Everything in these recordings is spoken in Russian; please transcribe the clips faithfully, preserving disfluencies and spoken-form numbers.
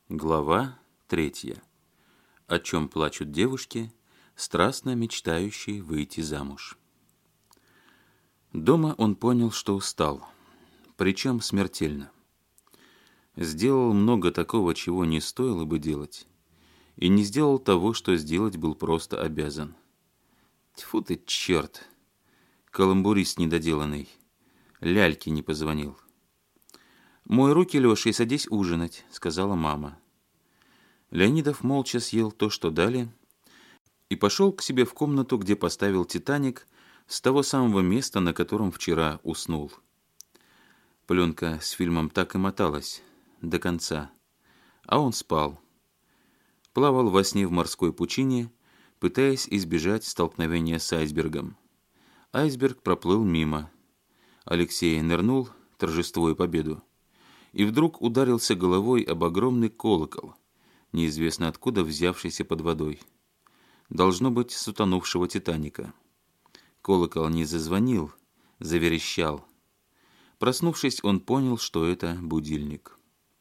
Глава третья. О чем плачут девушки, страстно мечтающие выйти замуж. Дома он понял, что устал, причем смертельно. Сделал много такого, чего не стоило бы делать, и не сделал того, что сделать был просто обязан. Тьфу ты, черт! Каламбурист недоделанный. Ляльке не позвонил. «Мой руки, Леша, и садись ужинать», — сказала мама. Леонидов молча съел то, что дали, и пошел к себе в комнату, где поставил «Титаник» с того самого места, на котором вчера уснул. Пленка с фильмом так и моталась до конца, а он спал. Плавал во сне в морской пучине, пытаясь избежать столкновения с айсбергом. Айсберг проплыл мимо. Алексей нырнул, торжествуя победу, и вдруг ударился головой об огромный колокол, неизвестно откуда взявшийся под водой. Должно быть, с утонувшего «Титаника». Колокол не зазвонил, заверещал. Проснувшись, он понял, что это будильник.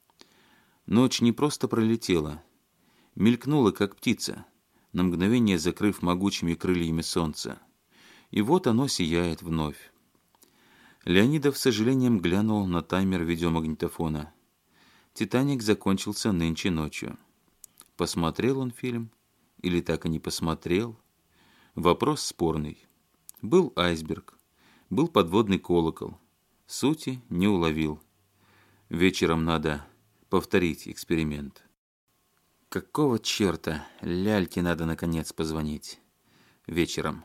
Ночь не просто пролетела, мелькнула, как птица, на мгновение закрыв могучими крыльями солнце. И вот оно сияет вновь. Леонидов с сожалением глянул на таймер видеомагнитофона. «Титаник» закончился нынче ночью. Посмотрел он фильм или так и не посмотрел? Вопрос спорный. Был айсберг, был подводный колокол. Сути не уловил. Вечером надо повторить эксперимент. Какого черта? Ляльке надо наконец позвонить. Вечером.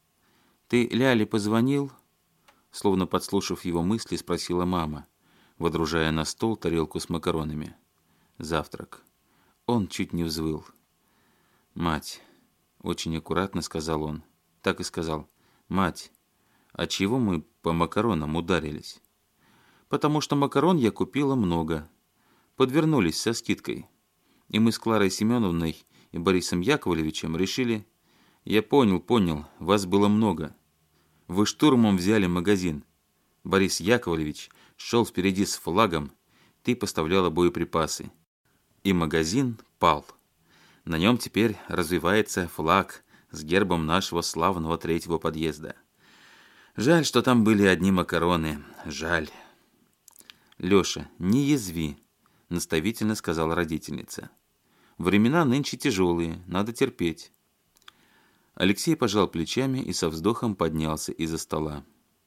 «Ты Ляле позвонил?» Словно подслушав его мысли, спросила мама, водружая на стол тарелку с макаронами. Завтрак. Он чуть не взвыл. «Мать», — очень аккуратно сказал он, так и сказал, «Мать, а чего мы по макаронам ударились?» «Потому что макарон я купила много. Подвернулись со скидкой. И мы с Кларой Семеновной и Борисом Яковлевичем решили...» «Я понял, понял, вас было много. Вы штурмом взяли магазин. Борис Яковлевич шел впереди с флагом, ты поставляла боеприпасы. И магазин пал. На нем теперь развивается флаг с гербом нашего славного третьего подъезда. Жаль, что там были одни макароны. Жаль». «Леша, не язви», — наставительно сказала родительница. «Времена нынче тяжелые, надо терпеть». Алексей пожал плечами и со вздохом поднялся из-за стола.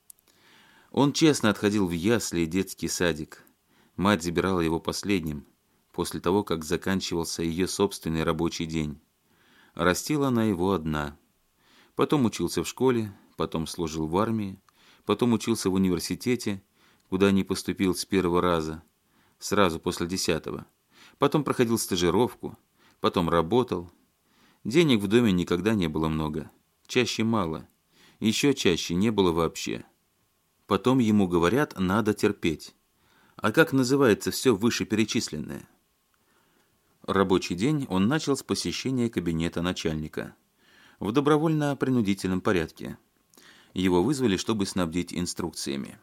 Он честно отходил в ясли и детский садик. Мать забирала его последним, после того, как заканчивался ее собственный рабочий день. Растила она его одна. Потом учился в школе, потом служил в армии, потом учился в университете, куда не поступил с первого раза, сразу после десятого. Потом проходил стажировку, потом работал. Денег в доме никогда не было много, чаще мало, еще чаще не было вообще. Потом ему говорят, надо терпеть. А как называется все вышеперечисленное? Рабочий день он начал с посещения кабинета начальника. В добровольно-принудительном порядке. Его вызвали, чтобы снабдить инструкциями.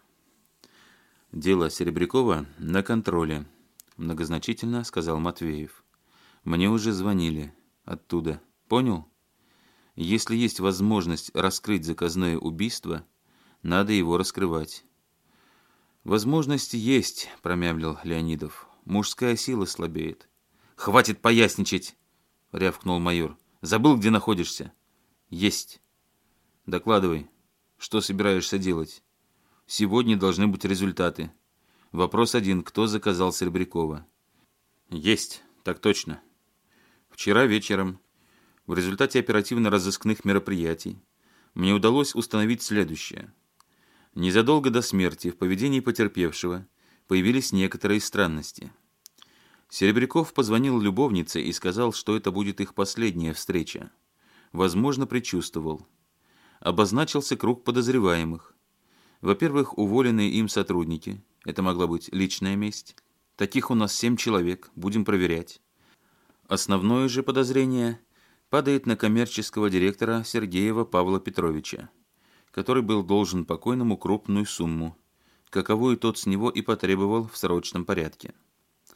«Дело Серебрякова на контроле», — многозначительно сказал Матвеев. «Мне уже звонили оттуда. Понял? Если есть возможность раскрыть заказное убийство, надо его раскрывать». «Возможность есть», — промямлил Леонидов. «Мужская сила слабеет». «Хватит поясничать!» — рявкнул майор. «Забыл, где находишься?» «Есть». «Докладывай, что собираешься делать?» «Сегодня должны быть результаты. Вопрос один. Кто заказал Серебрякова?» «Есть, так точно. Вчера вечером, в результате оперативно-розыскных мероприятий, мне удалось установить следующее. Незадолго до смерти в поведении потерпевшего появились некоторые странности. Серебряков позвонил любовнице и сказал, что это будет их последняя встреча. Возможно, предчувствовал. Обозначился круг подозреваемых. Во-первых, уволенные им сотрудники. Это могла быть личная месть. Таких у нас семь человек, будем проверять. Основное же подозрение падает на коммерческого директора Сергеева Павла Петровича, который был должен покойному крупную сумму, каковую тот с него и потребовал в срочном порядке.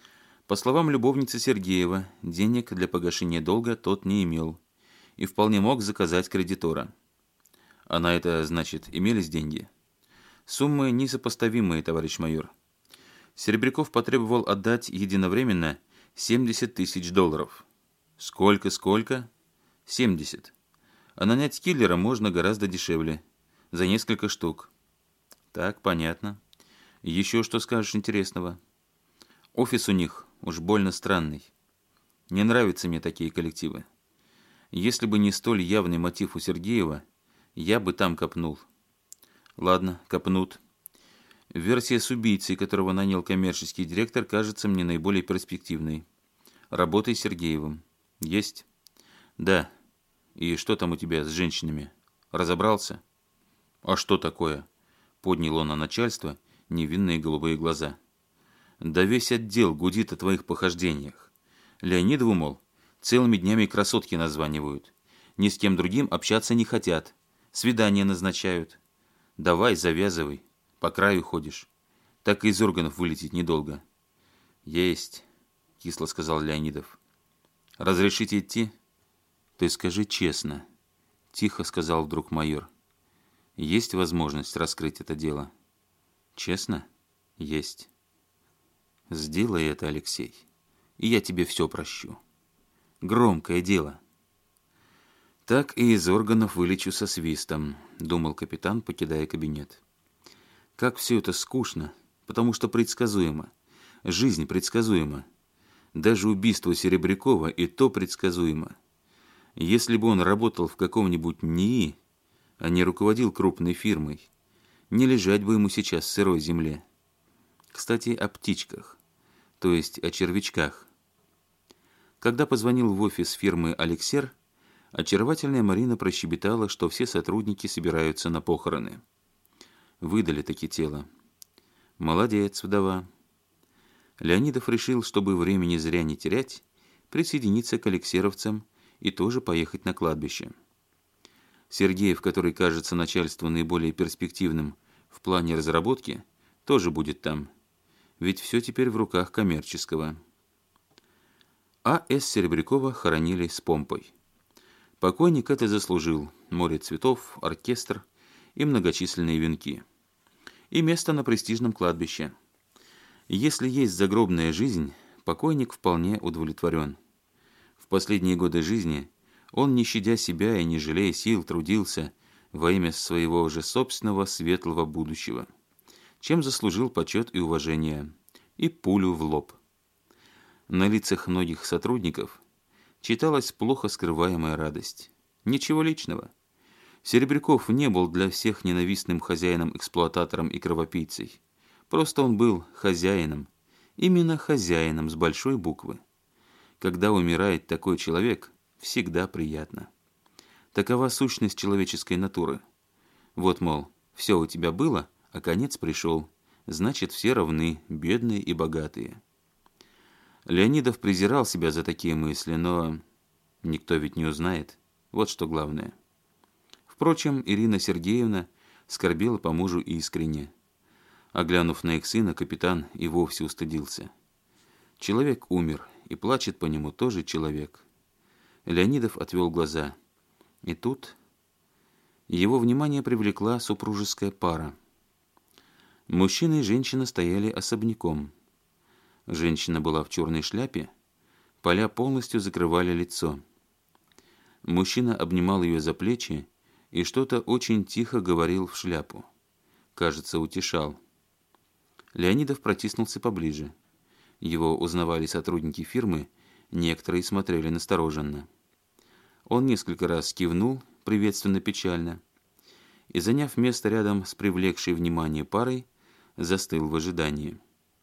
По словам любовницы Сергеева, денег для погашения долга тот не имел и вполне мог заказать кредитора. А на это, значит, имелись деньги? Суммы несопоставимые, товарищ майор. Серебряков потребовал отдать единовременно семьдесят тысяч долларов. Сколько, сколько? семьдесят. А нанять киллера можно гораздо дешевле. За несколько штук. Так, понятно. Еще что скажешь интересного? Офис у них уж больно странный. Не нравятся мне такие коллективы. Если бы не столь явный мотив у Сергеева, я бы там копнул. Ладно, копнут. Версия с убийцей, которого нанял коммерческий директор, кажется мне наиболее перспективной. Работай с Сергеевым. Есть? Да. И что там у тебя с женщинами? Разобрался? А что такое? Поднял он на начальство невинные голубые глаза. Да весь отдел гудит о твоих похождениях. Леонидову, мол, целыми днями красотки названивают. Ни с кем другим общаться не хотят. Свидания назначают. Давай, завязывай. По краю ходишь. Так и из органов вылететь недолго. Есть, кисло сказал Леонидов. Разрешите идти? Ты скажи честно, тихо сказал вдруг майор. Есть возможность раскрыть это дело? Честно? Есть. Сделай это, Алексей, и я тебе все прощу. Громкое дело. Так и из органов вылечу со свистом, думал капитан, покидая кабинет. Как все это скучно, потому что предсказуемо. Жизнь предсказуема. Даже убийство Серебрякова и то предсказуемо. Если бы он работал в каком-нибудь НИИ, а не руководил крупной фирмой, не лежать бы ему сейчас в сырой земле. Кстати, о птичках, то есть о червячках. Когда позвонил в офис фирмы «Алексер», очаровательная Марина прощебетала, что все сотрудники собираются на похороны. Выдали таки тело. Молодец, вдова. Леонидов решил, чтобы времени зря не терять, присоединиться к алексеровцам и тоже поехать на кладбище. Сергеев, который кажется начальству наиболее перспективным в плане разработки, тоже будет там, ведь все теперь в руках коммерческого. А С. Серебрякова хоронили с помпой. Покойник это заслужил: море цветов, оркестр и многочисленные венки. И место на престижном кладбище. Если есть загробная жизнь, покойник вполне удовлетворен. В последние годы жизни он, не щадя себя и не жалея сил, трудился во имя своего уже собственного светлого будущего, чем заслужил почет и уважение, и пулю в лоб. На лицах многих сотрудников читалась плохо скрываемая радость. Ничего личного. Серебряков не был для всех ненавистным хозяином-эксплуататором и кровопийцей. Просто он был хозяином, именно хозяином с большой буквы. Когда умирает такой человек, всегда приятно. Такова сущность человеческой натуры. Вот, мол, все у тебя было, а конец пришел. Значит, все равны, бедные и богатые. Леонидов презирал себя за такие мысли, но никто ведь не узнает. Вот что главное. Впрочем, Ирина Сергеевна скорбела по мужу искренне. А глянув на их сына, капитан и вовсе устыдился. Человек умер, и плачет по нему тоже человек. Леонидов отвел глаза. И тут его внимание привлекла супружеская пара. Мужчина и женщина стояли особняком. Женщина была в черной шляпе, поля полностью закрывали лицо. Мужчина обнимал ее за плечи и что-то очень тихо говорил в шляпу. Кажется, утешал. Леонидов протиснулся поближе. Его узнавали сотрудники фирмы, некоторые смотрели настороженно. Он несколько раз кивнул, приветственно-печально, и, заняв место рядом с привлекшей внимание парой, застыл в ожидании.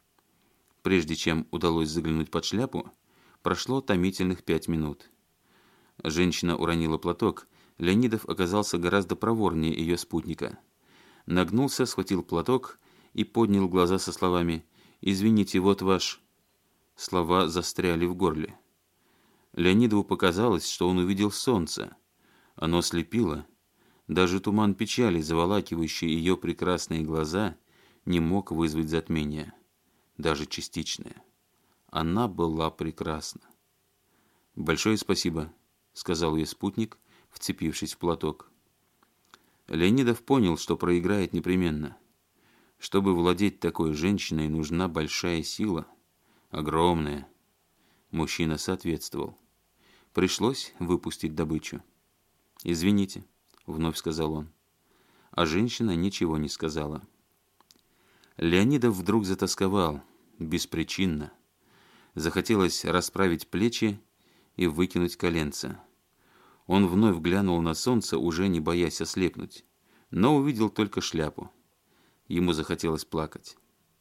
Прежде чем удалось заглянуть под шляпу, прошло томительных пять минут. Женщина уронила платок, Леонидов оказался гораздо проворнее ее спутника. Нагнулся, схватил платок и поднял глаза со словами «Извините, вот ваш...» Слова застряли в горле. Леонидову показалось, что он увидел солнце. Оно слепило. Даже туман печали, заволакивающий ее прекрасные глаза, не мог вызвать затмения, даже частичное. она была прекрасна. «Большое спасибо», — сказал ее спутник, вцепившись в платок. Леонидов понял, что проиграет непременно. Чтобы владеть такой женщиной, нужна большая сила, огромная. Мужчина соответствовал. Пришлось выпустить добычу. «Извините», — вновь сказал он. А женщина ничего не сказала. Леонидов вдруг затасковал, беспричинно. Захотелось расправить плечи и выкинуть коленца. Он вновь глянул на солнце, уже не боясь ослепнуть, но увидел только шляпу. Ему захотелось плакать.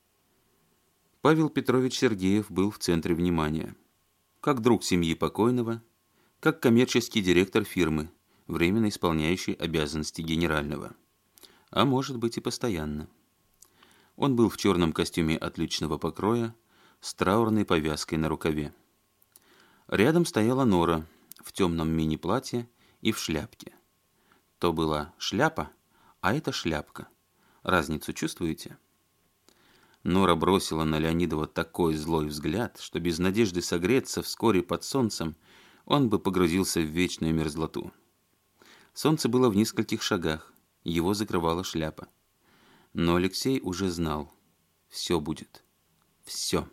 Павел Петрович Сергеев был в центре внимания. Как друг семьи покойного, как коммерческий директор фирмы, временно исполняющий обязанности генерального. А может быть и постоянно. Он был в черном костюме отличного покроя, с траурной повязкой на рукаве. Рядом стояла Нора в темном мини-платье и в шляпке. То была шляпа, а это шляпка. Разницу чувствуете? Нора бросила на Леонидова такой злой взгляд, что без надежды согреться вскоре под солнцем он бы погрузился в вечную мерзлоту. Солнце было в нескольких шагах, его закрывала шляпа. Но Алексей уже знал, все будет, все.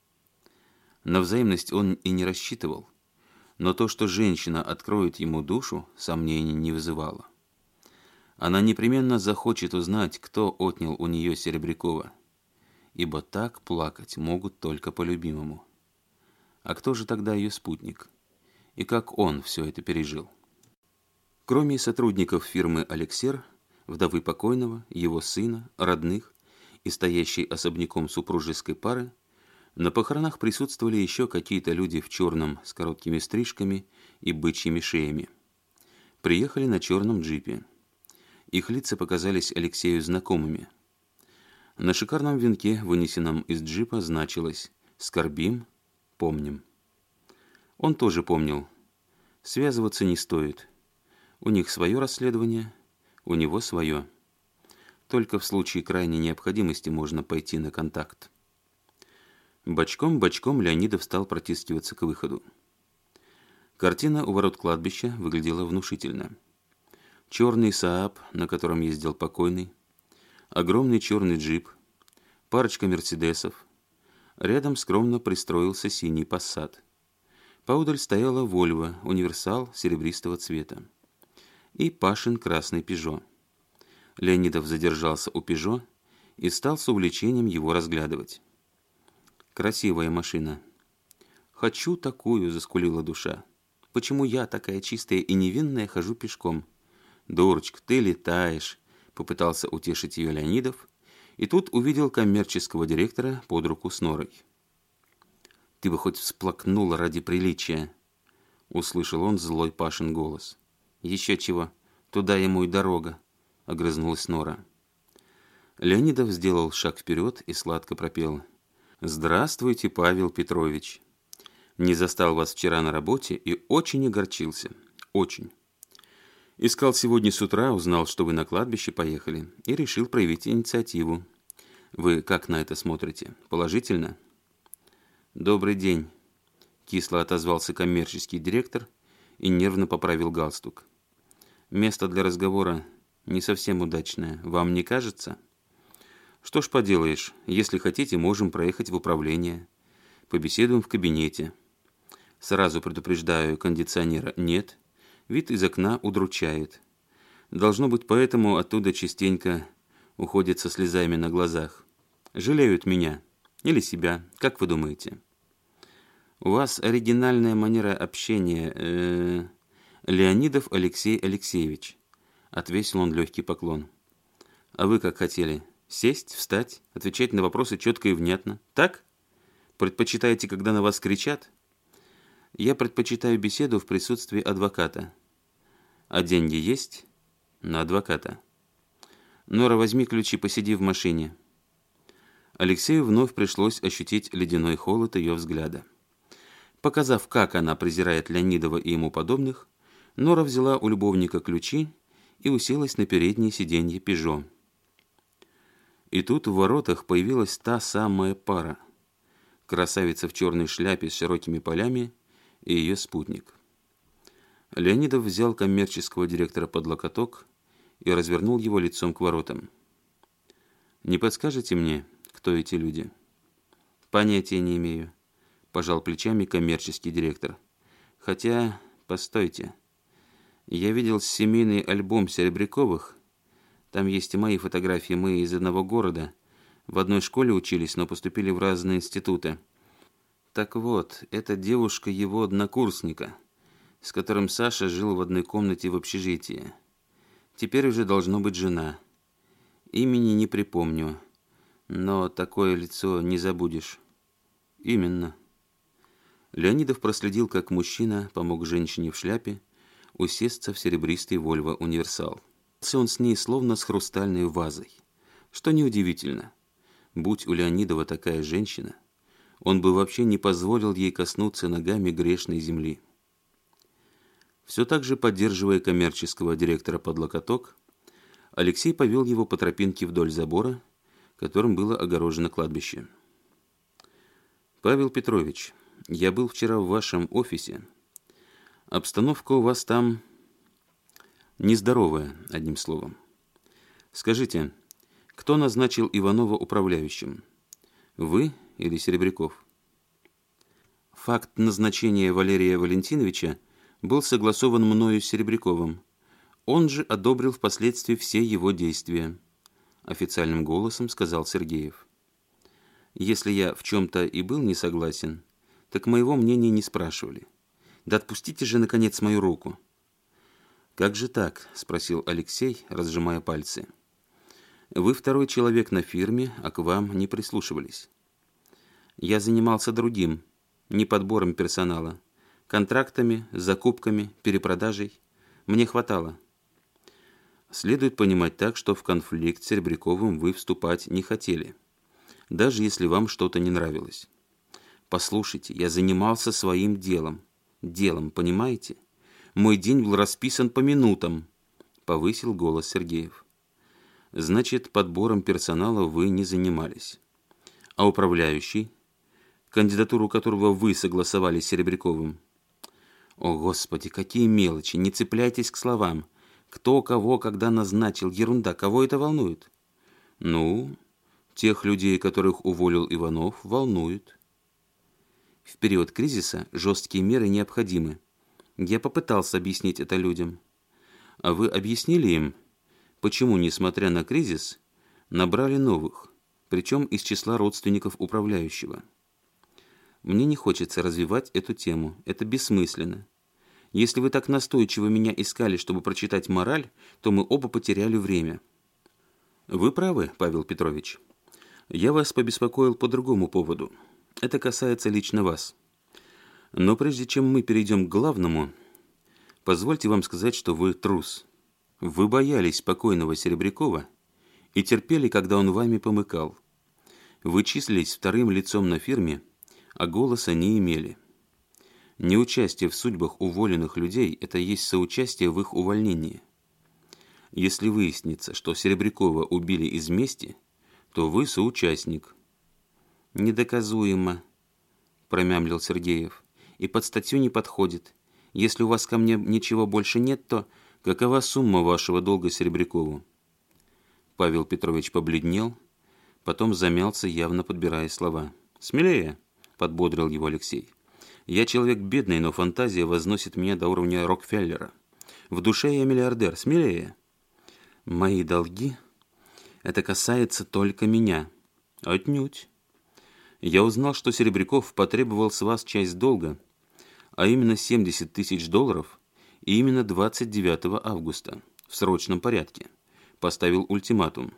На взаимность он и не рассчитывал, но то, что женщина откроет ему душу, сомнений не вызывало. Она непременно захочет узнать, кто отнял у нее Серебрякова, ибо так плакать могут только по любимому. А кто же тогда ее спутник? И как он все это пережил? Кроме сотрудников фирмы «Алексер», вдовы покойного, его сына, родных и стоящей особняком супружеской пары, на похоронах присутствовали еще какие-то люди в черном с короткими стрижками и бычьими шеями. Приехали на черном джипе. Их лица показались Алексею знакомыми. На шикарном венке, вынесенном из джипа, значилось «Скорбим, помним». Он тоже помнил. Связываться не стоит. У них свое расследование, у него свое. Только в случае крайней необходимости можно пойти на контакт. Бочком-бочком Леонидов стал протискиваться к выходу. Картина у ворот кладбища выглядела внушительно. Черный Сааб, на котором ездил покойный, огромный черный джип, парочка мерседесов. Рядом скромно пристроился синий Пассат. Поодаль стояла Вольво, универсал серебристого цвета. И Пашин красный Пежо. Леонидов задержался у Пежо и стал с увлечением его разглядывать. Красивая машина. «Хочу такую», — заскулила душа. «Почему я, такая чистая и невинная, хожу пешком?» «Дурочка, ты летаешь», — попытался утешить ее Леонидов, и тут увидел коммерческого директора под руку с Норой. «Ты бы хоть всплакнула ради приличия», — услышал он злой Пашин голос. «Еще чего, туда ему и дорога», — огрызнулась Нора. Леонидов сделал шаг вперед и сладко пропел: «Здравствуйте, Павел Петрович. Не застал вас вчера на работе и очень огорчился. Очень. Искал сегодня с утра, узнал, что вы на кладбище поехали, и решил проявить инициативу. Вы как на это смотрите? Положительно?» «Добрый день», — кисло отозвался коммерческий директор и нервно поправил галстук. «Место для разговора не совсем удачное. Вам не кажется?» «Что ж поделаешь, если хотите, можем проехать в управление. Побеседуем в кабинете. Сразу предупреждаю, кондиционера нет, вид из окна удручает. Должно быть, поэтому оттуда частенько уходят со слезами на глазах. Жалеют меня или себя, как вы думаете?» «У вас оригинальная манера общения, э-э, Леонидов Алексей Алексеевич», — отвесил он легкий поклон. «А вы как хотели? Сесть, встать, отвечать на вопросы четко и внятно. Так? Предпочитаете, когда на вас кричат?» «Я предпочитаю беседу в присутствии адвоката. А деньги есть?» «На адвоката». «Нора, возьми ключи, посиди в машине». Алексею вновь пришлось ощутить ледяной холод ее взгляда. Показав, как она презирает Леонидова и ему подобных, Нора взяла у любовника ключи и уселась на переднее сиденье «Пежо». И тут в воротах появилась та самая пара. красавица в черной шляпе с широкими полями и ее спутник. Леонидов взял коммерческого директора под локоток и развернул его лицом к воротам. «Не подскажете мне, кто эти люди?» «Понятия не имею», – пожал плечами коммерческий директор. «Хотя, постойте, я видел семейный альбом Серебряковых. Там есть и мои фотографии, мы из одного города. В одной школе учились, но поступили в разные институты. Так вот, эта девушка его однокурсника, с которым Саша жил в одной комнате в общежитии. Теперь уже должно быть жена. Имени не припомню, но такое лицо не забудешь». «Именно». Леонидов проследил, как мужчина помог женщине в шляпе усесться в серебристый Вольво Универсал. Он с ней словно с хрустальной вазой. Что неудивительно. Будь у Леонидова такая женщина, он бы вообще не позволил ей коснуться ногами грешной земли. Все так же, поддерживая коммерческого директора под локоток, Алексей повел его по тропинке вдоль забора, которым было огорожено кладбище. «Павел Петрович, я был вчера в вашем офисе. Обстановка у вас там нездоровая, одним словом. Скажите, кто назначил Иванова управляющим? Вы или Серебряков?» «Факт назначения Валерия Валентиновича был согласован мною с Серебряковым. Он же одобрил впоследствии все его действия», – официальным голосом сказал Сергеев. «Если я в чем-то и был не согласен, так моего мнения не спрашивали. Да отпустите же, наконец, мою руку». «Как же так?» – спросил Алексей, разжимая пальцы. «Вы второй человек на фирме, а к вам не прислушивались». «Я занимался другим, не подбором персонала, контрактами, закупками, перепродажей. Мне хватало». «Следует понимать так, что в конфликт с Серебряковым вы вступать не хотели, даже если вам что-то не нравилось. Послушайте, я занимался своим делом. Делом, понимаете? Мой день был расписан по минутам», – повысил голос Сергеев. «Значит, подбором персонала вы не занимались. А управляющий, кандидатуру которого вы согласовали с Серебряковым?» «О, Господи, какие мелочи! Не цепляйтесь к словам. Кто кого когда назначил? Ерунда. Кого это волнует?» «Ну, тех людей, которых уволил Иванов, волнует. В период кризиса жесткие меры необходимы. Я попытался объяснить это людям. А вы объяснили им, почему, несмотря на кризис, набрали новых, причем из числа родственников управляющего? Мне не хочется развивать эту тему. Это бессмысленно. Если вы так настойчиво меня искали, чтобы прочитать мораль, то мы оба потеряли время». «Вы правы, Павел Петрович. Я вас побеспокоил по другому поводу. Это касается лично вас. Но прежде чем мы перейдем к главному, позвольте вам сказать, что вы трус. Вы боялись покойного Серебрякова и терпели, когда он вами помыкал. Вы числились вторым лицом на фирме, а голоса не имели. Неучастие в судьбах уволенных людей – это есть соучастие в их увольнении. Если выяснится, что Серебрякова убили из мести, то вы соучастник». «Недоказуемо», – промямлил Сергеев. «И под статью не подходит. Если у вас ко мне ничего больше нет, то какова сумма вашего долга Серебрякову?» Павел Петрович побледнел, потом замялся, явно подбирая слова. «Смелее», – подбодрил его Алексей. «Я человек бедный, но фантазия возносит меня до уровня Рокфеллера. В душе я миллиардер. Смелее». «Мои долги? Это касается только меня». «Отнюдь. Я узнал, что Серебряков потребовал с вас часть долга, а именно семьдесят тысяч долларов, и именно двадцать девятого августа, в срочном порядке. Поставил ультиматум».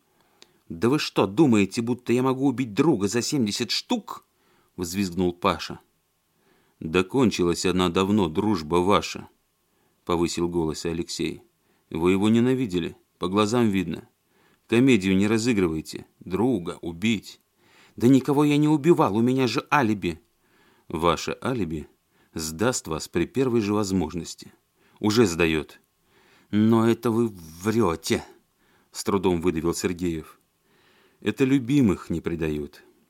«Да вы что, думаете, будто я могу убить друга за семьдесят штук?» – взвизгнул Паша. «Да кончилась она давно, дружба ваша», – повысил голос Алексей. «Вы его ненавидели, по глазам видно. Комедию не разыгрывайте. Друга убить». «Да никого я не убивал, у меня же алиби». «Ваше алиби сдаст вас при первой же возможности. Уже сдает». «Но это вы врете», – с трудом выдавил Сергеев. «Это любимых не предают.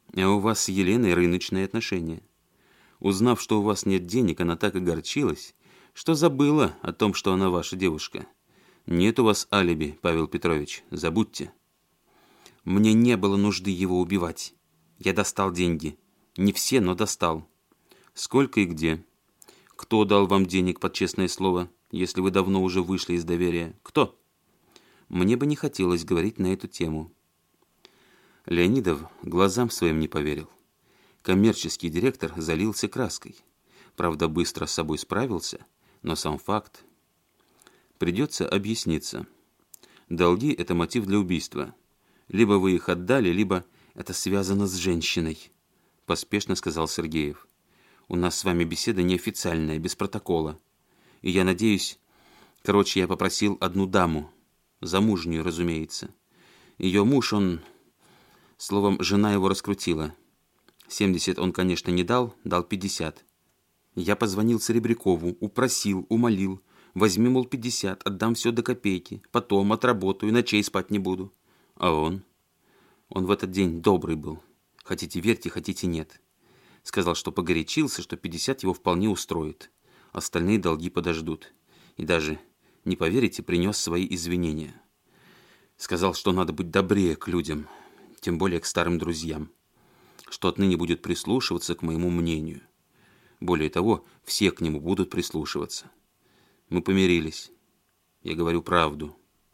А у вас с Еленой рыночные отношения. Узнав, что у вас нет денег, она так огорчилась, что забыла о том, что она ваша девушка. Нет у вас алиби, Павел Петрович, забудьте. Мне не было нужды его убивать. Я достал деньги. Не все, но достал. Сколько и где? Кто дал вам денег под честное слово, если вы давно уже вышли из доверия? Кто? Мне бы не хотелось говорить на эту тему. Леонидов глазам своим не поверил. Коммерческий директор залился краской. Правда, быстро с собой справился, но сам факт. Придется объясниться. Долги – это мотив для убийства. Либо вы их отдали, либо это связано с женщиной, поспешно сказал Сергеев. У нас с вами беседа неофициальная, без протокола. И я надеюсь... Короче, я попросил одну даму, замужнюю, разумеется. Ее муж, он... Словом, жена его раскрутила. семьдесят он, конечно, не дал, дал пятьдесят. Я позвонил Серебрякову, упросил, умолил. Возьми, мол, пятьдесят, отдам все до копейки. Потом отработаю, ночей спать не буду. А он? Он в этот день добрый был. Хотите верьте, хотите нет. Сказал, что погорячился, что пятьдесят его вполне устроит. Остальные долги подождут. И даже, не поверите, принес свои извинения. Сказал, что надо быть добрее к людям, тем более к старым друзьям. Что отныне будет прислушиваться к моему мнению. Более того, все к нему будут прислушиваться. Мы помирились. Я говорю правду.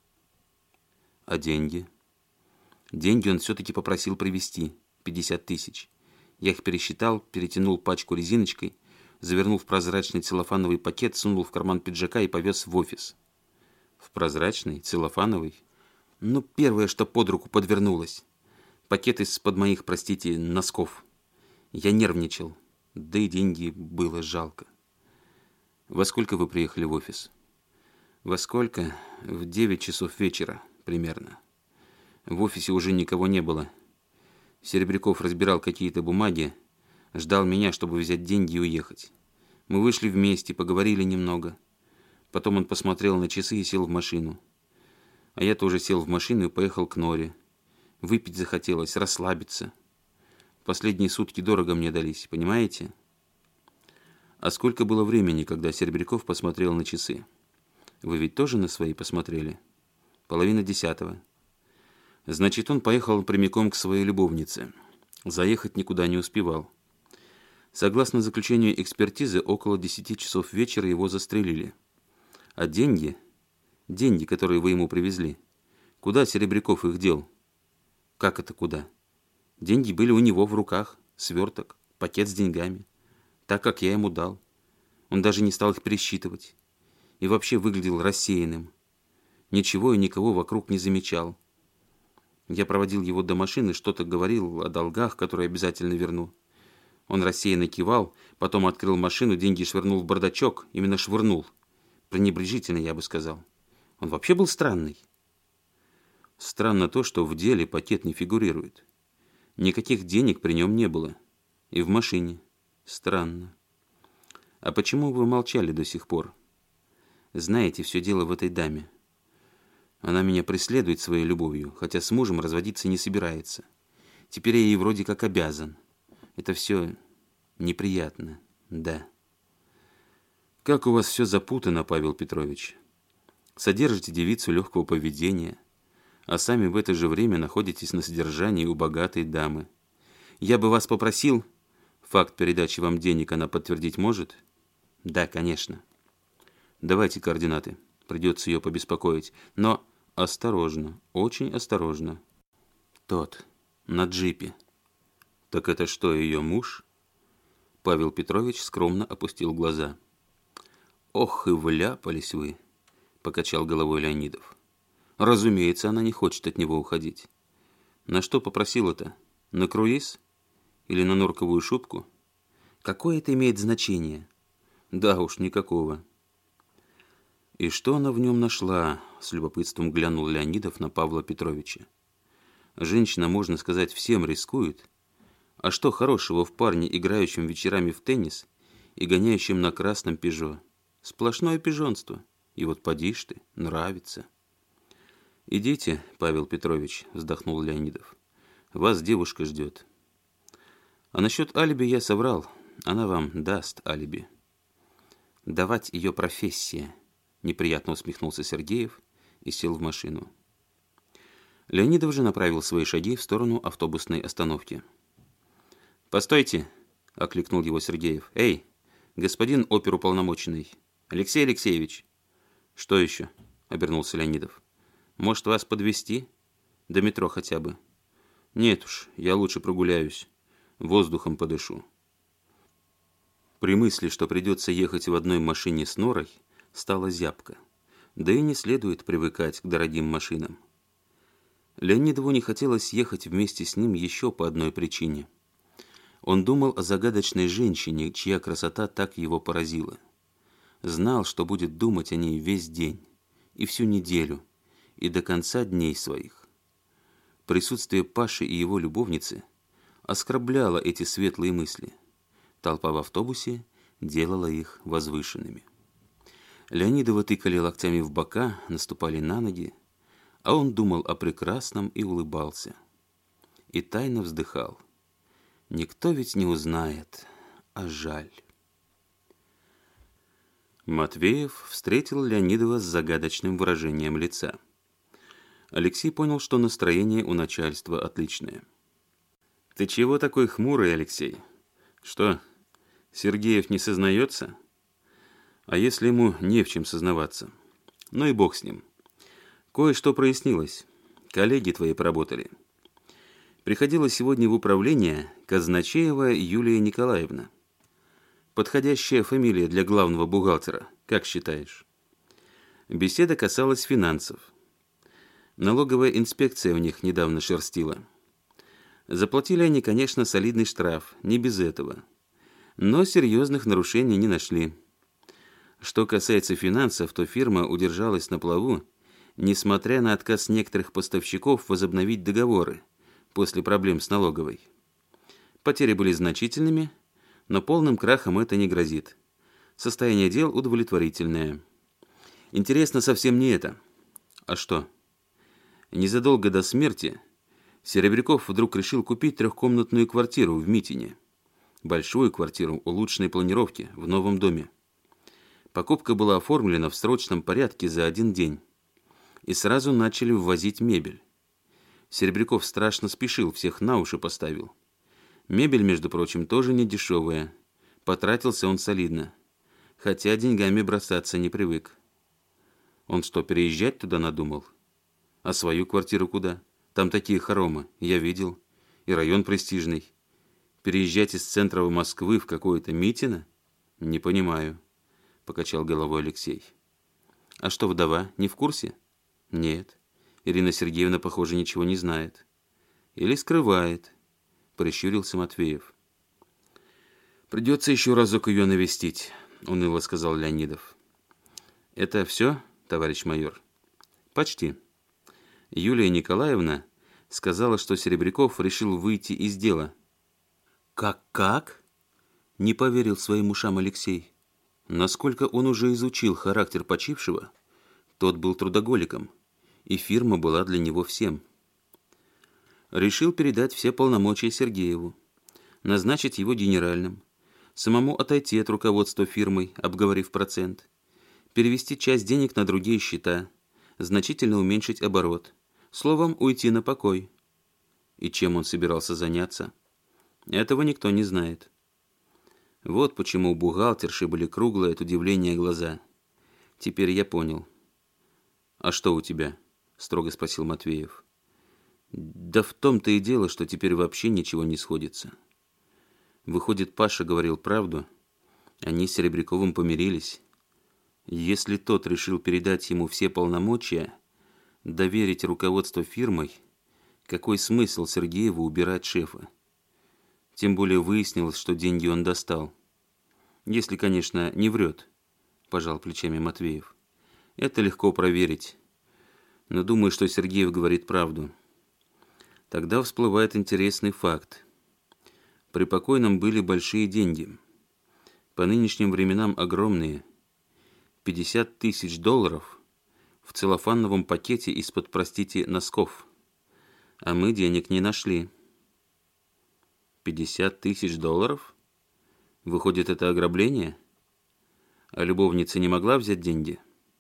А деньги? Деньги он все-таки попросил привезти. пятьдесят тысяч. Я их пересчитал, перетянул пачку резиночкой, завернул в прозрачный целлофановый пакет, сунул в карман пиджака и повез в офис. В прозрачный, целлофановый? Ну, первое, что под руку подвернулось. Пакет из-под моих, простите, носков. Я нервничал, да и деньги было жалко. Во сколько вы приехали в офис? Во сколько? В девять часов вечера, примерно. В офисе уже никого не было. Серебряков разбирал какие-то бумаги, ждал меня, чтобы взять деньги и уехать. Мы вышли вместе, поговорили немного. Потом он посмотрел на часы и сел в машину. А я тоже сел в машину и поехал к Норе. Выпить захотелось, расслабиться. Последние сутки дорого мне дались, понимаете? А сколько было времени, когда Серебряков посмотрел на часы? Вы ведь тоже на свои посмотрели? Половина десятого. Значит, он поехал прямиком к своей любовнице. Заехать никуда не успевал. Согласно заключению экспертизы, около десяти часов вечера его застрелили. А деньги, деньги, которые вы ему привезли, куда Серебряков их дел? Как это куда? Деньги были у него в руках, сверток, пакет с деньгами, так как я ему дал. Он даже не стал их пересчитывать. И вообще выглядел рассеянным. Ничего и никого вокруг не замечал. Я проводил его до машины, что-то говорил о долгах, которые обязательно верну. Он рассеянно кивал, потом открыл машину, деньги швырнул в бардачок, именно швырнул. Пренебрежительно, я бы сказал. Он вообще был странный. Странно то, что в деле пакет не фигурирует. Никаких денег при нем не было. И в машине. Странно. А почему вы молчали до сих пор? Знаете, все дело в этой даме. Она меня преследует своей любовью, хотя с мужем разводиться не собирается. Теперь я ей вроде как обязан. Это все неприятно, да. Как у вас все запутано, Павел Петрович. Содержите девицу легкого поведения, а сами в это же время находитесь на содержании у богатой дамы. Я бы вас попросил, факт передачи вам денег она подтвердить может? Да, конечно. Давайте координаты, придется ее побеспокоить, но осторожно, очень осторожно. Тот, на джипе. Так это что, ее муж? Павел Петрович скромно опустил глаза. Ох, и вляпались вы, покачал головой Леонидов. Разумеется, она не хочет от него уходить. На что попросила-то? На круиз? Или на норковую шубку? Какое это имеет значение? Да уж, никакого. И что она в нем нашла? С любопытством глянул Леонидов на Павла Петровича. Женщина, можно сказать, всем рискует. А что хорошего в парне, играющем вечерами в теннис и гоняющем на красном пежо? Сплошное пижонство. И вот поди ж ты, нравится. «Идите, Павел Петрович», — вздохнул Леонидов. «Вас девушка ждет». А насчет алиби я соврал. Она вам даст алиби. Давать ее профессия, неприятно усмехнулся Сергеев и сел в машину. Леонидов же направил свои шаги в сторону автобусной остановки. «Постойте!» — окликнул его Сергеев. «Эй, господин оперуполномоченный! Алексей Алексеевич!» «Что еще?» — обернулся Леонидов. «Может, вас подвезти? До метро хотя бы?» «Нет уж, я лучше прогуляюсь. Воздухом подышу». При мысли, что придется ехать в одной машине с Норой, стало зябко. Да и не следует привыкать к дорогим машинам. Леонидову не хотелось ехать вместе с ним еще по одной причине. Он думал о загадочной женщине, чья красота так его поразила. Знал, что будет думать о ней весь день, и всю неделю, и до конца дней своих. Присутствие Паши и его любовницы оскорбляло эти светлые мысли. Толпа в автобусе делала их возвышенными. Леонидова тыкали локтями в бока, наступали на ноги, а он думал о прекрасном и улыбался. И тайно вздыхал. Никто ведь не узнает, а жаль. Матвеев встретил Леонидова с загадочным выражением лица. Алексей понял, что настроение у начальства отличное. «Ты чего такой хмурый, Алексей? Что, Сергеев не сознается? А если ему не в чем сознаваться? Ну и бог с ним. Кое-что прояснилось. Коллеги твои поработали. Приходила сегодня в управление Казначеева Юлия Николаевна. Подходящая фамилия для главного бухгалтера, как считаешь?» Беседа касалась финансов. Налоговая инспекция у них недавно шерстила. Заплатили они, конечно, солидный штраф, не без этого. Но серьезных нарушений не нашли. Что касается финансов, то фирма удержалась на плаву, несмотря на отказ некоторых поставщиков возобновить договоры после проблем с налоговой. Потери были значительными, но полным крахом это не грозит. Состояние дел удовлетворительное. Интересно совсем не это. А что? Незадолго до смерти Серебряков вдруг решил купить трехкомнатную квартиру в Митине. Большую квартиру улучшенной планировки в новом доме. Покупка была оформлена в срочном порядке за один день. И сразу начали ввозить мебель. Серебряков страшно спешил, всех на уши поставил. Мебель, между прочим, тоже не дешевая. Потратился он солидно. Хотя деньгами бросаться не привык. Он что, переезжать туда надумал? А свою квартиру куда? Там такие хоромы, я видел. И район престижный. Переезжать из центра Москвы в какое-то Митино? Не понимаю, покачал головой Алексей. А что, вдова, не в курсе? Нет. Ирина Сергеевна, похоже, ничего не знает. Или скрывает, прищурился Матвеев. Придется еще разок ее навестить, уныло сказал Леонидов. Это все, товарищ майор? Почти. Юлия Николаевна сказала, что Серебряков решил выйти из дела. Как-как? Не поверил своим ушам Алексей. Насколько он уже изучил характер почившего, тот был трудоголиком, и фирма была для него всем. Решил передать все полномочия Сергееву, назначить его генеральным, самому отойти от руководства фирмой, обговорив процент, перевести часть денег на другие счета, значительно уменьшить оборот, словом, уйти на покой. И чем он собирался заняться? Этого никто не знает. Вот почему у бухгалтерши были круглые от удивления глаза. Теперь я понял. «А что у тебя?» – строго спросил Матвеев. «Да в том-то и дело, что теперь вообще ничего не сходится. Выходит, Паша говорил правду. Они с Серебряковым помирились. Если тот решил передать ему все полномочия, доверить руководство фирмой, какой смысл Сергееву убирать шефа? Тем более выяснилось, что деньги он достал. Если, конечно, не врет», – пожал плечами Матвеев. «Это легко проверить. Но думаю, что Сергеев говорит правду. Тогда всплывает интересный факт. При покойном были большие деньги. По нынешним временам огромные. пятьдесят тысяч долларов в целлофановом пакете из-под, простите, носков. А мы денег не нашли». Пятьдесят тысяч долларов? Выходит, это ограбление? А любовница не могла взять деньги?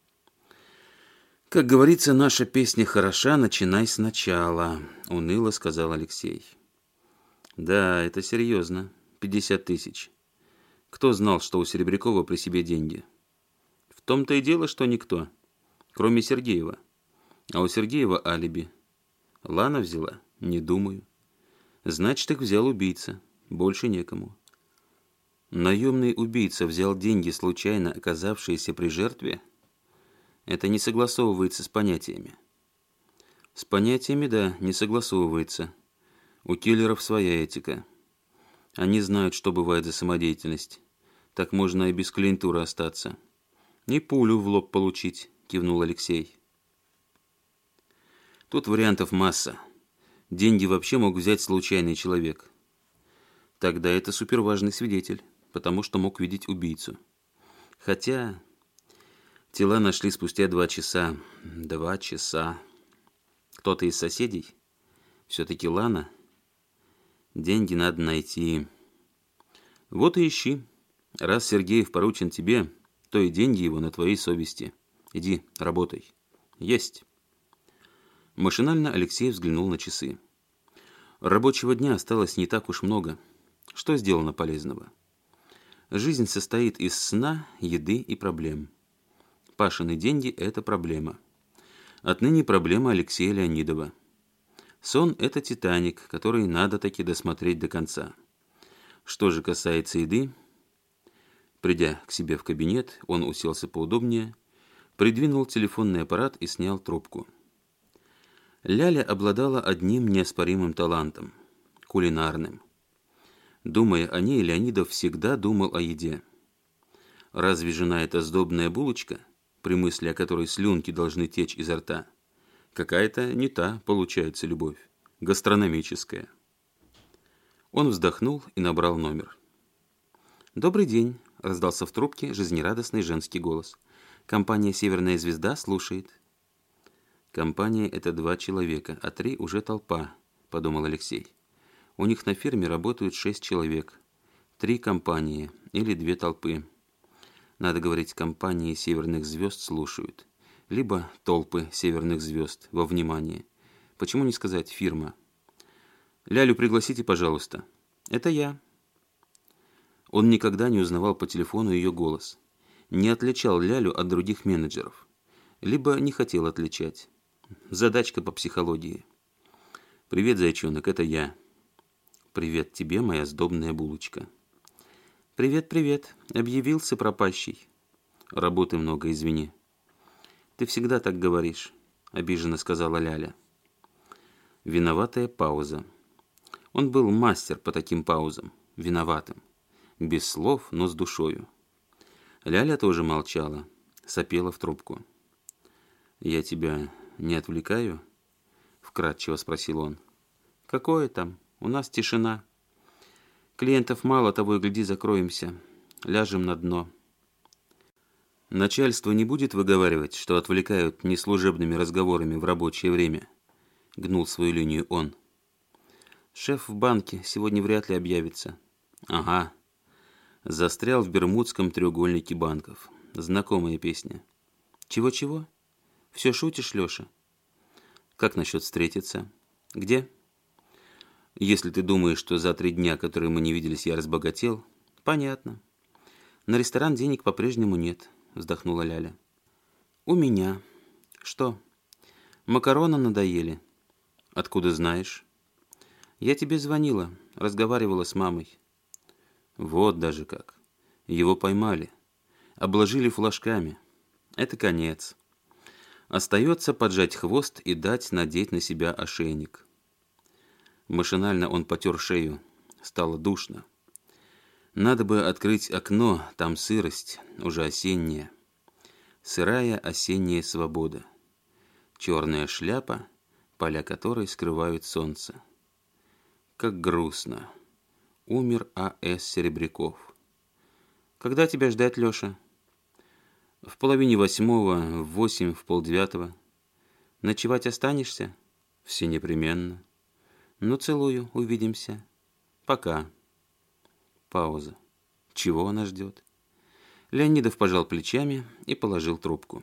Как говорится, наша песня хороша, начинай сначала, уныло сказал Алексей. Да, это серьезно. Пятьдесят тысяч. Кто знал, что у Серебрякова при себе деньги? В том-то и дело, что никто, кроме Сергеева. А у Сергеева алиби. Лана взяла? Не думаю. Значит, их взял убийца. Больше некому. Наемный убийца взял деньги, случайно оказавшиеся при жертве? Это не согласовывается с понятиями. С понятиями, да, не согласовывается. У киллеров своя этика. Они знают, что бывает за самодеятельность. Так можно и без клиентуры остаться. Не пулю в лоб получить, кивнул Алексей. Тут вариантов масса. Деньги вообще мог взять случайный человек. Тогда это суперважный свидетель, потому что мог видеть убийцу. Хотя тела нашли спустя два часа. Два часа. Кто-то из соседей? Все-таки Лана? Деньги надо найти. Вот и ищи. Раз Сергеев поручен тебе, то и деньги его на твоей совести. Иди, работай. Есть. Машинально Алексей взглянул на часы. Рабочего дня осталось не так уж много. Что сделано полезного? Жизнь состоит из сна, еды и проблем. Пашины деньги – это проблема. Отныне проблема Алексея Леонидова. Сон – это «Титаник», который надо таки досмотреть до конца. Что же касается еды, придя к себе в кабинет, он уселся поудобнее, придвинул телефонный аппарат и снял трубку. Ляля обладала одним неоспоримым талантом – кулинарным. Думая о ней, Леонидов всегда думал о еде. Разве жена эта сдобная булочка, при мысли о которой слюнки должны течь изо рта? Какая-то не та получается любовь, гастрономическая. Он вздохнул и набрал номер. «Добрый день», – раздался в трубке жизнерадостный женский голос. «Компания «Северная звезда» слушает». «Компания – это два человека, а три уже толпа», – подумал Алексей. «У них на фирме работают шесть человек. Три компании или две толпы. Надо говорить, компании «Северных звезд» слушают. Либо толпы «Северных звезд» во внимание. Почему не сказать «фирма»? Лялю пригласите, пожалуйста». «Это я». Он никогда не узнавал по телефону ее голос. Не отличал Лялю от других менеджеров. Либо не хотел отличать. Задачка по психологии. «Привет, зайчонок, это я». «Привет тебе, моя сдобная булочка». «Привет, привет. Объявился пропащий». «Работы много, извини». «Ты всегда так говоришь», — обиженно сказала Ляля. Виноватая пауза. Он был мастер по таким паузам, виноватым. Без слов, но с душою. Ляля тоже молчала, сопела в трубку. «Я тебя не отвлекаю?» — вкратчиво спросил он. «Какое там? У нас тишина. Клиентов мало, того и гляди, закроемся. Ляжем на дно». «Начальство не будет выговаривать, что отвлекают неслужебными разговорами в рабочее время?» — гнул свою линию он. «Шеф в банке сегодня вряд ли объявится». «Ага. Застрял в Бермудском треугольнике банков. Знакомая песня». «Чего-чего? Все шутишь, Леша?» «Как насчет встретиться?» «Где?» «Если ты думаешь, что за три дня, которые мы не виделись, я разбогател...» «Понятно. На ресторан денег по-прежнему нет», — вздохнула Ляля. «У меня. Что? Макароны надоели?» «Откуда знаешь?» «Я тебе звонила, разговаривала с мамой». «Вот даже как. Его поймали. Обложили флажками. Это конец. Остается поджать хвост и дать надеть на себя ошейник». Машинально он потер шею. Стало душно. Надо бы открыть окно, там сырость, уже осенняя. Сырая осенняя свобода. Черная шляпа, поля которой скрывают солнце. Как грустно. Умер А С Серебряков. «Когда тебя ждать, Леша?» «В половине восьмого, в восемь, в полдевятого». «Ночевать останешься?» «Все непременно». «Ну, целую, увидимся». Пока. Пауза. Чего она ждет? Леонидов пожал плечами и положил трубку.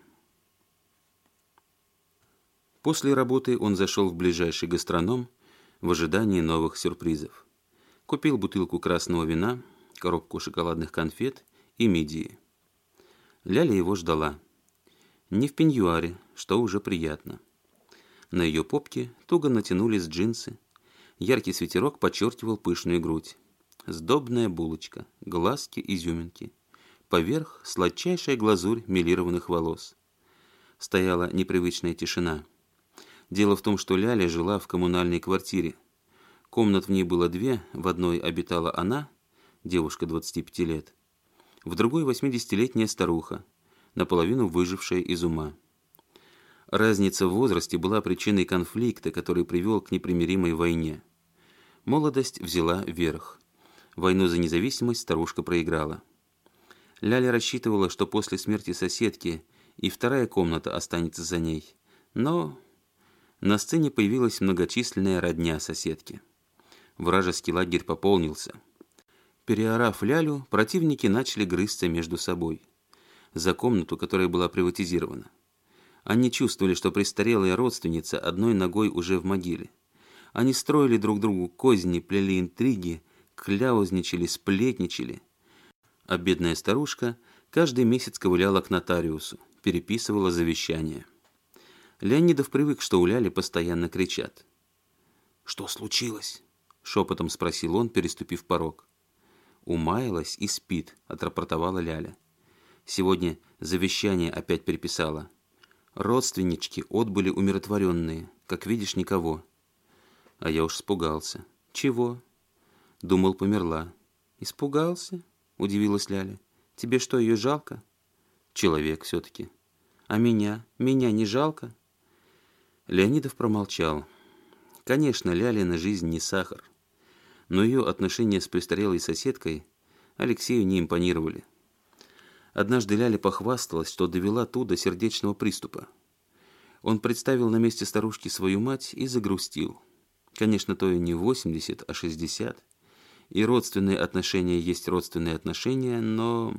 После работы он зашел в ближайший гастроном в ожидании новых сюрпризов. Купил бутылку красного вина, коробку шоколадных конфет и мидии. Ляля его ждала. Не в пеньюаре, что уже приятно. На ее попке туго натянулись джинсы. Яркий свитерок подчеркивал пышную грудь. Сдобная булочка, глазки, изюминки. Поверх сладчайшая глазурь мелированных волос. Стояла непривычная тишина. Дело в том, что Ляля жила в коммунальной квартире. Комнат в ней было две, в одной обитала она, девушка двадцати пяти лет, в другой восьмидесятилетняя старуха, наполовину выжившая из ума. Разница в возрасте была причиной конфликта, который привел к непримиримой войне. Молодость взяла верх. Войну за независимость старушка проиграла. Ляля рассчитывала, что после смерти соседки и вторая комната останется за ней. Но на сцене появилась многочисленная родня соседки. Вражеский лагерь пополнился. Переорав Лялю, противники начали грызться между собой за комнату, которая была приватизирована. Они чувствовали, что престарелая родственница одной ногой уже в могиле. Они строили друг другу козни, плели интриги, кляузничали, сплетничали. А бедная старушка каждый месяц ковыляла к нотариусу, переписывала завещание. Леонидов привык, что у Ляли постоянно кричат. «Что случилось?» — шепотом спросил он, переступив порог. «Умаялась и спит», — отрапортовала Ляля. «Сегодня завещание опять переписала. Родственнички отбыли умиротворенные, как видишь, никого». А я уж испугался. «Чего?» «Думал, померла». «Испугался?» — удивилась Ляля. «Тебе что, ее жалко?» «Человек все-таки». «А меня? Меня не жалко?» Леонидов промолчал. Конечно, Лялина жизнь не сахар, но ее отношения с престарелой соседкой Алексею не импонировали. Однажды Ляля похвасталась, что довела ту до сердечного приступа. Он представил на месте старушки свою мать и загрустил. Конечно, то и не восемьдесят, а шестьдесят. И родственные отношения есть родственные отношения, но...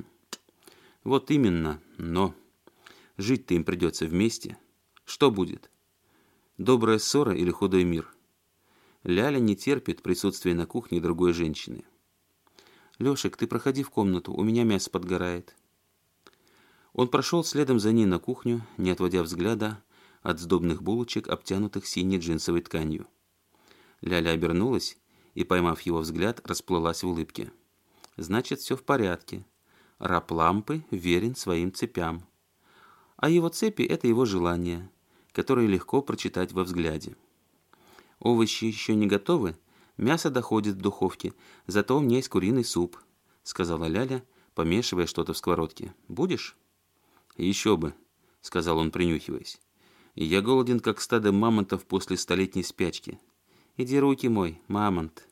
Вот именно, но... Жить-то им придется вместе. Что будет? Добрая ссора или худой мир? Ляля не терпит присутствия на кухне другой женщины. «Лешек, ты проходи в комнату, у меня мясо подгорает». Он прошел следом за ней на кухню, не отводя взгляда от сдобных булочек, обтянутых синей джинсовой тканью. Ляля обернулась и, поймав его взгляд, расплылась в улыбке. «Значит, все в порядке. Раб лампы верен своим цепям. А его цепи – это его желания, которые легко прочитать во взгляде. Овощи еще не готовы, мясо доходит в духовке, зато у меня есть куриный суп», – сказала Ляля, помешивая что-то в сковородке. «Будешь?» «Еще бы», — сказал он, принюхиваясь. «Я голоден, как стадо мамонтов после столетней спячки. Иди руки мой, мамонт».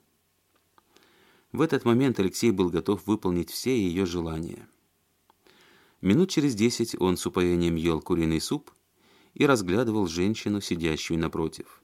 В этот момент Алексей был готов выполнить все ее желания. Минут через десять он с упоением ел куриный суп и разглядывал женщину, сидящую напротив.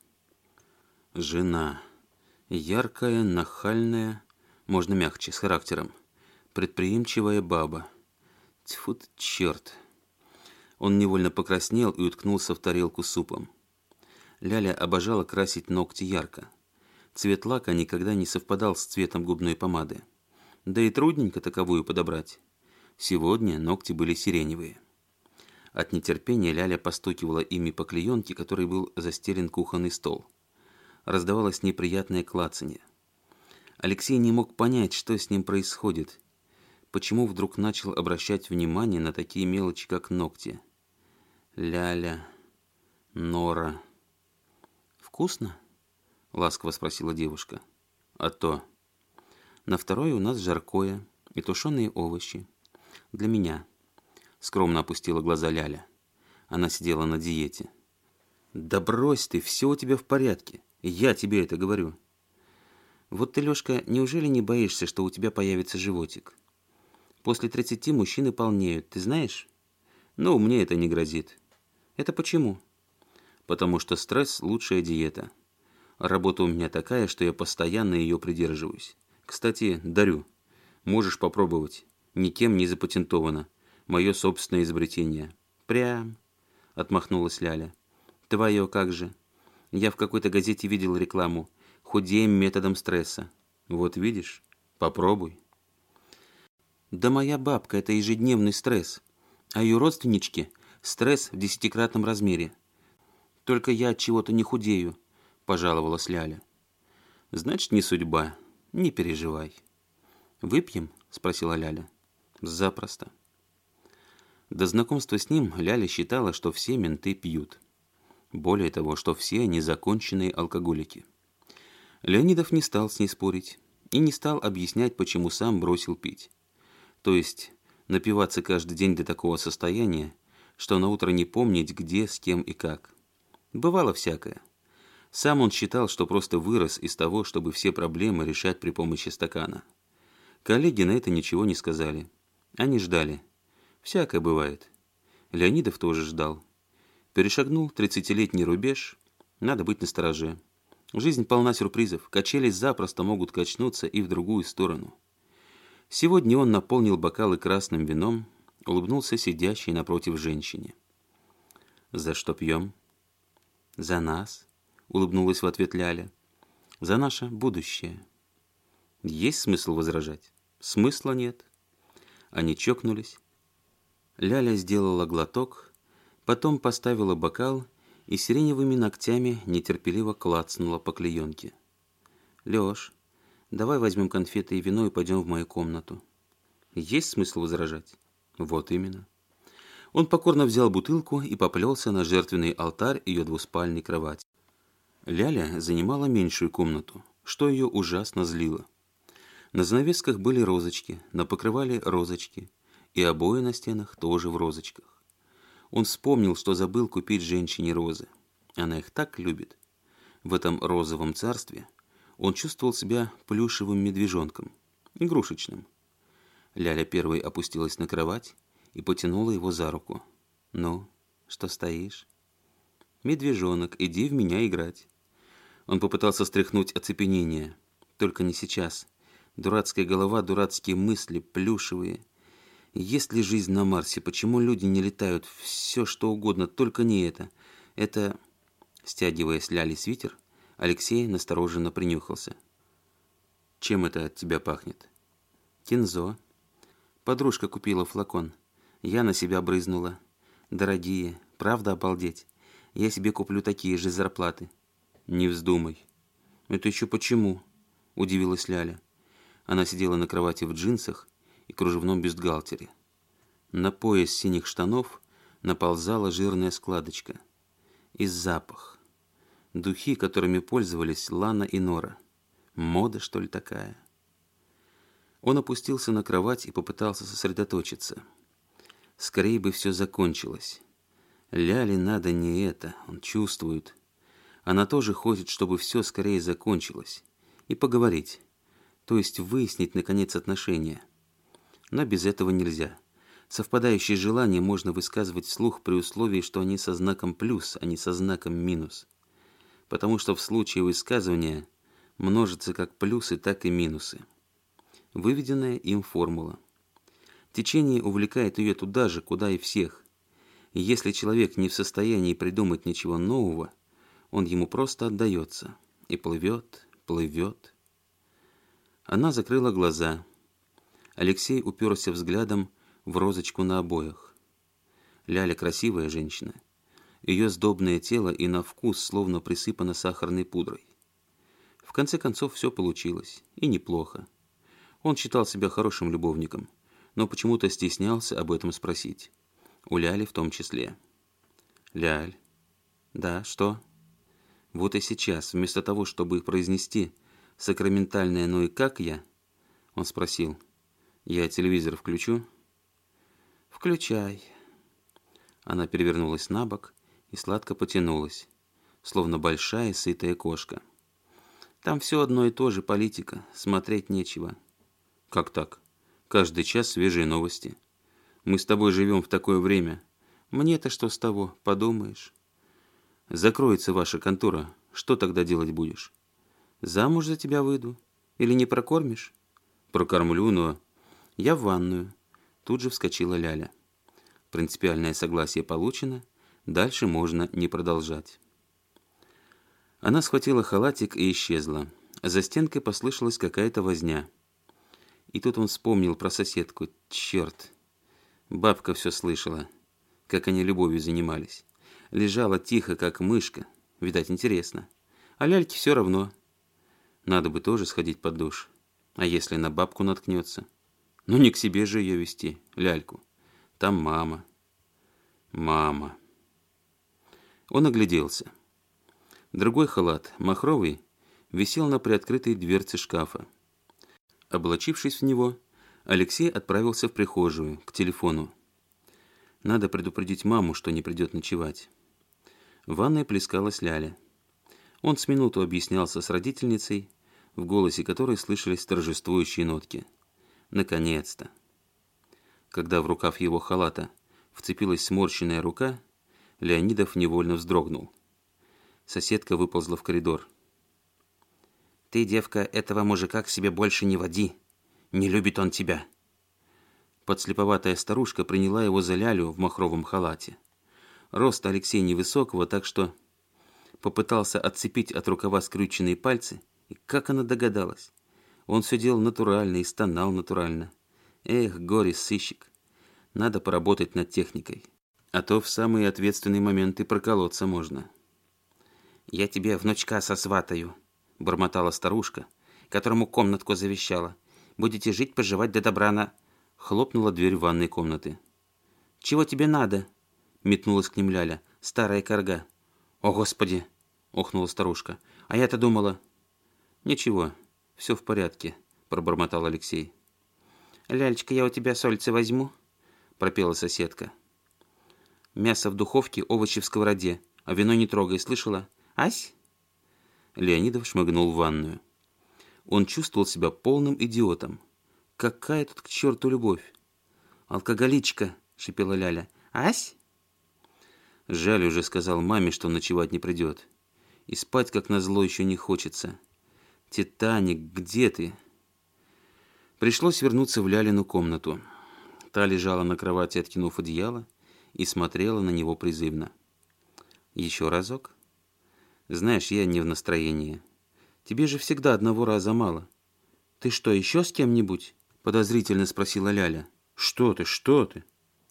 Жена. Яркая, нахальная, можно мягче, с характером. Предприимчивая баба. Тьфу ты, черт. Он невольно покраснел и уткнулся в тарелку с супом. Ляля обожала красить ногти ярко. Цвет лака никогда не совпадал с цветом губной помады. Да и трудненько таковую подобрать. Сегодня ногти были сиреневые. От нетерпения Ляля постукивала ими по клеенке, которой был застелен кухонный стол. Раздавалось неприятное клацанье. Алексей не мог понять, что с ним происходит. Почему вдруг начал обращать внимание на такие мелочи, как ногти? Ляля, Нора. «Вкусно?» — ласково спросила девушка. «А то. На второе у нас жаркое и тушеные овощи. Для меня». Скромно опустила глаза Ляля. Она сидела на диете. «Да брось ты, все у тебя в порядке. Я тебе это говорю». «Вот ты, Лешка, неужели не боишься, что у тебя появится животик? После тридцати мужчины полнеют, ты знаешь? Ну, мне это не грозит». «Это почему?» «Потому что стресс – лучшая диета. Работа у меня такая, что я постоянно ее придерживаюсь. Кстати, дарю. Можешь попробовать. Никем не запатентовано. Мое собственное изобретение. Прям, отмахнулась Ляля. Твое как же? Я в какой-то газете видел рекламу. Худеем методом стресса. Вот видишь? Попробуй. Да моя бабка – это ежедневный стресс. А ее родственнички – стресс в десятикратном размере. Только я от чего-то не худею, пожаловалась Ляля. Значит, не судьба. Не переживай. Выпьем? Спросила Ляля. Запросто. До знакомства с ним Ляля считала, что все менты пьют. Более того, что все они законченные алкоголики. Леонидов не стал с ней спорить и не стал объяснять, почему сам бросил пить. То есть напиваться каждый день до такого состояния, что на утро не помнить, где, с кем и как. Бывало всякое. Сам он считал, что просто вырос из того, чтобы все проблемы решать при помощи стакана. Коллеги на это ничего не сказали. Они ждали. Всякое бывает. Леонидов тоже ждал. Перешагнул тридцатилетний рубеж, надо быть настороже. Жизнь полна сюрпризов, качели запросто могут качнуться и в другую сторону. Сегодня он наполнил бокалы красным вином, улыбнулся сидящей напротив женщине. «За что пьем?» «За нас», — улыбнулась в ответ Ляля. «За наше будущее». Есть смысл возражать? Смысла нет. Они чокнулись. Ляля сделала глоток, потом поставила бокал и сиреневыми ногтями нетерпеливо клацнула по клеенке. «Лёш, давай возьмем конфеты и вино и пойдем в мою комнату». Есть смысл возражать? Вот именно. Он покорно взял бутылку и поплелся на жертвенный алтарь ее двуспальной кровати. Ляля занимала меньшую комнату, что ее ужасно злило. На занавесках были розочки, на покрывале розочки, и обои на стенах тоже в розочках. Он вспомнил, что забыл купить женщине розы. Она их так любит. В этом розовом царстве он чувствовал себя плюшевым медвежонком, игрушечным. Ляля первой опустилась на кровать и потянула его за руку. «Ну, что стоишь?» «Медвежонок, иди в меня играть». Он попытался стряхнуть оцепенение. Только не сейчас. Дурацкая голова, дурацкие мысли, плюшевые. Есть ли жизнь на Марсе? Почему люди не летают? Все, что угодно, только не это. Это... Стягивая с Ляли свитер, Алексей настороженно принюхался. «Чем это от тебя пахнет?» «Кинзо. Подружка купила флакон. Я на себя брызнула. Дорогие, правда обалдеть? Я себе куплю такие же зарплаты». «Не вздумай». «Это еще почему?» – удивилась Ляля. Она сидела на кровати в джинсах и кружевном бюстгальтере. На пояс синих штанов наползала жирная складочка. И запах. Духи, которыми пользовались Лана и Нора. Мода, что ли, такая? Он опустился на кровать и попытался сосредоточиться. Скорее бы все закончилось. Ляле надо не это, он чувствует. Она тоже хочет, чтобы все скорее закончилось. И поговорить. То есть выяснить, наконец, отношения. Но без этого нельзя. Совпадающие желания можно высказывать вслух при условии, что они со знаком плюс, а не со знаком минус. Потому что в случае высказывания множатся как плюсы, так и минусы. Выведенная им формула. Течение увлекает ее туда же, куда и всех. И если человек не в состоянии придумать ничего нового, он ему просто отдается. И плывет, плывет. Она закрыла глаза. Алексей уперся взглядом в розочку на обоях. Ляля красивая женщина. Ее сдобное тело и на вкус словно присыпано сахарной пудрой. В конце концов, все получилось. И неплохо. Он считал себя хорошим любовником, но почему-то стеснялся об этом спросить. У Ляли в том числе. «Ляль». «Да, что?» Вот и сейчас, вместо того, чтобы произнести сакраментальное «ну и как я», он спросил: «Я телевизор включу?» «Включай». Она перевернулась на бок и сладко потянулась, словно большая сытая кошка. «Там все одно и то же, политика, смотреть нечего». «Как так? Каждый час свежие новости. Мы с тобой живем в такое время. Мне-то что с того, подумаешь? Закроется ваша контора, что тогда делать будешь? Замуж за тебя выйду? Или не прокормишь? Прокормлю, но... Я в ванную. Тут же вскочила Ляля. Принципиальное согласие получено, дальше можно не продолжать. Она схватила халатик и исчезла. За стенкой послышалась какая-то возня. И тут он вспомнил про соседку. Черт! Бабка все слышала, как они любовью занимались. Лежала тихо, как мышка. Видать, интересно. А Ляльке все равно. Надо бы тоже сходить под душ. А если на бабку наткнется? Ну, не к себе же ее вести, Ляльку. Там мама. Мама. Он огляделся. Другой халат, махровый, висел на приоткрытой дверце шкафа. Облачившись в него, Алексей отправился в прихожую, к телефону. Надо предупредить маму, что не придет ночевать. В ванной плескалась Ляля. Он с минуту объяснялся с родительницей, в голосе которой слышались торжествующие нотки. Наконец-то! Когда в рукав его халата вцепилась сморщенная рука, Леонидов невольно вздрогнул. Соседка выползла в коридор. «Ты, девка, этого мужика к себе больше не води. Не любит он тебя». Подслеповатая старушка приняла его за Лялю в махровом халате. Рост Алексей невысокого, так что попытался отцепить от рукава скрюченные пальцы, и как она догадалась. Он все делал натурально и стонал натурально. Эх, горе-сыщик, надо поработать над техникой, а то в самые ответственные моменты проколоться можно. «Я тебе внучка сосватаю», — бормотала старушка, которому комнатку завещала. «Будете жить-поживать до добра на...» Хлопнула дверь ванной комнаты. «Чего тебе надо?» — метнулась к ним Ляля, старая корга. «О, Господи!» — охнула старушка. «А я-то думала...» «Ничего, все в порядке», — пробормотал Алексей. «Лялечка, я у тебя сольцы возьму», — пропела соседка. «Мясо в духовке, овощи в сковороде, а вино не трогай, слышала? Ась?» Леонидов шмыгнул в ванную. Он чувствовал себя полным идиотом. Какая тут к черту любовь? «Алкоголичка», — шипела Ляля. «Ась?» Жаль, уже сказал маме, что ночевать не придет. И спать, как назло, еще не хочется. «Титаник, где ты?» Пришлось вернуться в Лялину комнату. Та лежала на кровати, откинув одеяло, и смотрела на него призывно. «Еще разок?» «Знаешь, я не в настроении. Тебе же всегда одного раза мало». «Ты что, еще с кем-нибудь?» — подозрительно спросила Ляля. «Что ты, что ты?»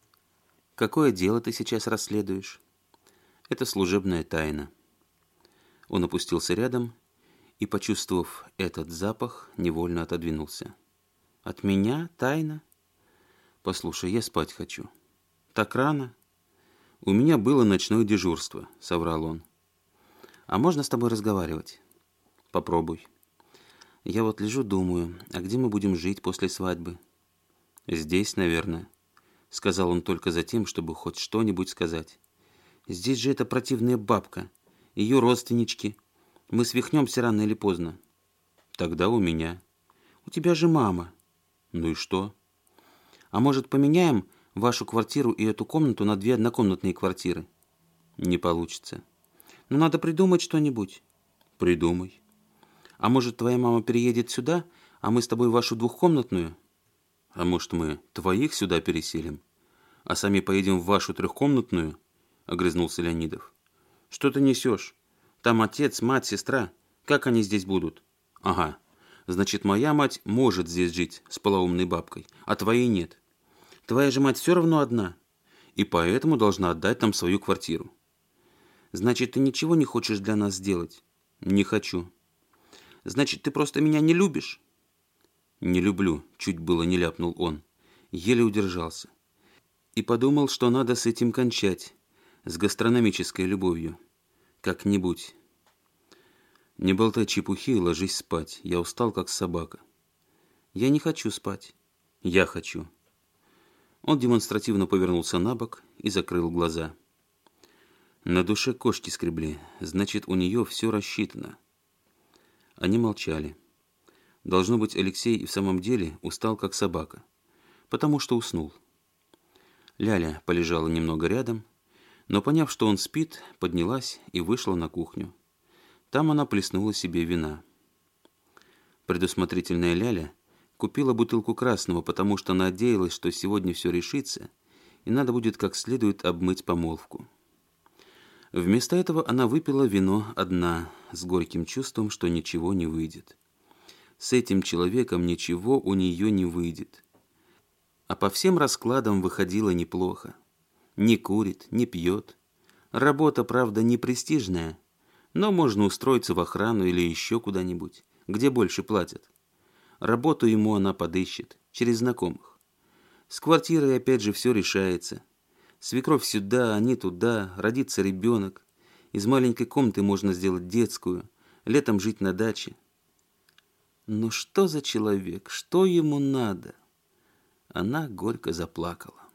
«Какое дело ты сейчас расследуешь?» «Это служебная тайна». Он опустился рядом и, почувствовав этот запах, невольно отодвинулся. «От меня тайна?» «Послушай, я спать хочу». «Так рано?» «У меня было ночное дежурство», — соврал он. «А можно с тобой разговаривать?» «Попробуй». «Я вот лежу, думаю, а где мы будем жить после свадьбы?» «Здесь, наверное», — сказал он только за тем, чтобы хоть что-нибудь сказать. «Здесь же эта противная бабка, ее родственнички. Мы свихнемся рано или поздно». «Тогда у меня». «У тебя же мама». «Ну и что?» «А может, поменяем вашу квартиру и эту комнату на две однокомнатные квартиры?» «Не получится». «Ну, надо придумать что-нибудь». «Придумай». «А может, твоя мама переедет сюда, а мы с тобой в вашу двухкомнатную?» «А может, мы твоих сюда переселим, а сами поедем в вашу трехкомнатную?» — огрызнулся Леонидов. «Что ты несешь? Там отец, мать, сестра. Как они здесь будут?» «Ага. Значит, моя мать может здесь жить с полоумной бабкой, а твоей нет. Твоя же мать все равно одна, и поэтому должна отдать нам свою квартиру». «Значит, ты ничего не хочешь для нас сделать?» «Не хочу». «Значит, ты просто меня не любишь?» «Не люблю», — чуть было не ляпнул он. Еле удержался. И подумал, что надо с этим кончать, с гастрономической любовью. Как-нибудь. «Не болтай чепухи и ложись спать. Я устал, как собака». «Я не хочу спать». «Я хочу». Он демонстративно повернулся на бок и закрыл глаза. На душе кошки скребли, значит, у нее все рассчитано. Они молчали. Должно быть, Алексей и в самом деле устал, как собака, потому что уснул. Ляля полежала немного рядом, но, поняв, что он спит, поднялась и вышла на кухню. Там она плеснула себе вина. Предусмотрительная Ляля Купила бутылку красного, потому что надеялась, что сегодня все решится, и надо будет как следует обмыть помолвку. Вместо этого она выпила вино одна, с горьким чувством, что ничего не выйдет. С этим человеком ничего у нее не выйдет. А по всем раскладам выходило неплохо. Не курит, не пьет. Работа, правда, не престижная, но можно устроиться в охрану или еще куда-нибудь, где больше платят. Работу ему она подыщет, через знакомых. С квартирой опять же все решается. Свекровь сюда, они туда, родится ребенок. Из маленькой комнаты можно сделать детскую, летом жить на даче. Но что за человек, что ему надо? Она горько заплакала.